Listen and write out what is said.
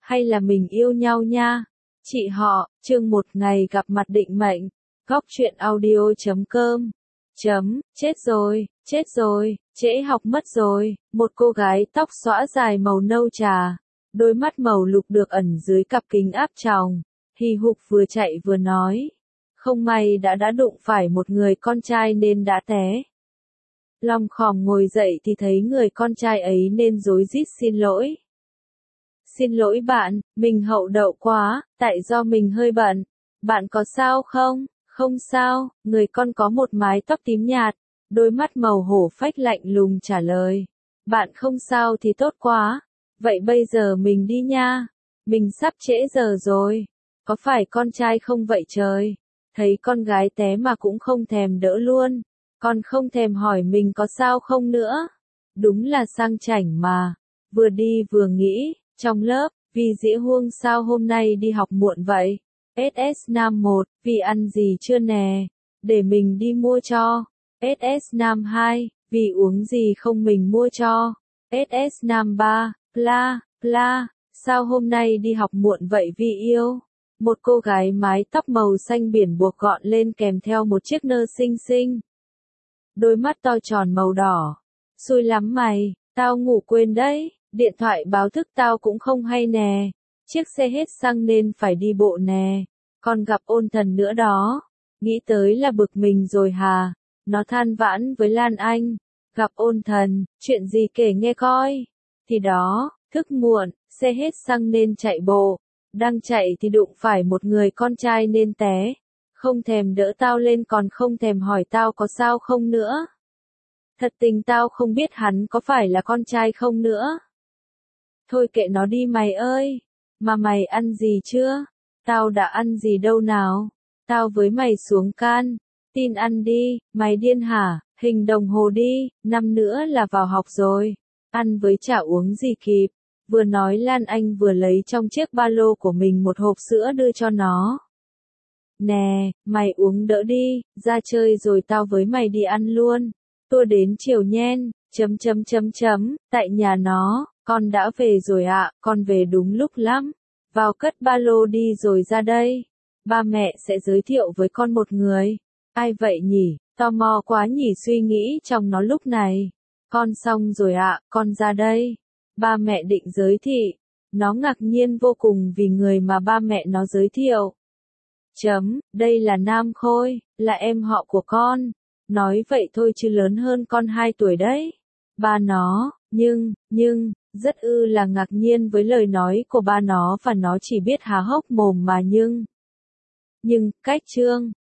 hay là mình yêu nhau nha. Chị họ, chương 1 ngày gặp mặt định mệnh. Góc truyện audio.com. Chết rồi, trễ học mất rồi. Một cô gái tóc xõa dài màu nâu trà, đôi mắt màu lục được ẩn dưới cặp kính áp tròng, hì hục vừa chạy vừa nói. Không may đã đụng phải một người con trai nên đã té. Long khòm ngồi dậy thì thấy người con trai ấy nên rối rít xin lỗi. Xin lỗi bạn, mình hậu đậu quá, tại do mình hơi bận. Bạn có sao không? Không sao, người con có một mái tóc tím nhạt, đôi mắt màu hổ phách lạnh lùng trả lời. Bạn không sao thì tốt quá. Vậy bây giờ mình đi nha. Mình sắp trễ giờ rồi. Có phải con trai không vậy trời? Thấy con gái té mà cũng không thèm đỡ luôn. Còn không thèm hỏi mình có sao không nữa. Đúng là sang chảnh mà. Vừa đi vừa nghĩ, trong lớp, vì dĩ Huông sao hôm nay đi học muộn vậy? SS Nam 1, vì ăn gì chưa nè? Để mình đi mua cho. SS Nam 2, vì uống gì không mình mua cho. SS Nam 3, la, sao hôm nay đi học muộn vậy vì yêu? Một cô gái mái tóc màu xanh biển buộc gọn lên kèm theo một chiếc nơ xinh xinh. Đôi mắt to tròn màu đỏ. Xui lắm mày, tao ngủ quên đấy, điện thoại báo thức tao cũng không hay nè. Chiếc xe hết xăng nên phải đi bộ nè. Còn gặp ôn thần nữa đó. Nghĩ tới là bực mình rồi hà. Nó than vãn với Lan Anh. Gặp ôn thần, chuyện gì kể nghe coi. Thì đó, thức muộn, xe hết xăng nên chạy bộ. Đang chạy thì đụng phải một người con trai nên té. Không thèm đỡ tao lên còn không thèm hỏi tao có sao không nữa. Thật tình tao không biết hắn có phải là con trai không nữa. Thôi kệ nó đi mày ơi. Mà mày ăn gì chưa? Tao đã ăn gì đâu nào. Tao với mày xuống can. Tin ăn đi, mày điên hả? Hình đồng hồ đi, năm nữa là vào học rồi. Ăn với chả uống gì kịp. Vừa nói Lan Anh vừa lấy trong chiếc ba lô của mình một hộp sữa đưa cho nó. Nè, mày uống đỡ đi, ra chơi rồi tao với mày đi ăn luôn. Tua đến chiều nhen, tại nhà nó, con đã về rồi ạ, con về đúng lúc lắm. Vào cất ba lô đi rồi ra đây. Ba mẹ sẽ giới thiệu với con một người. Ai vậy nhỉ? Tò mò quá nhỉ suy nghĩ trong nó lúc này. Con xong rồi ạ, con ra đây. Ba mẹ định giới thị. Nó ngạc nhiên vô cùng vì người mà ba mẹ nó giới thiệu. Đây là Nam Khôi, là em họ của con. Nói vậy thôi chứ lớn hơn con 2 tuổi đấy. Ba nó, nhưng, rất là ngạc nhiên với lời nói của ba nó và nó chỉ biết há hốc mồm mà nhưng, cách Trương,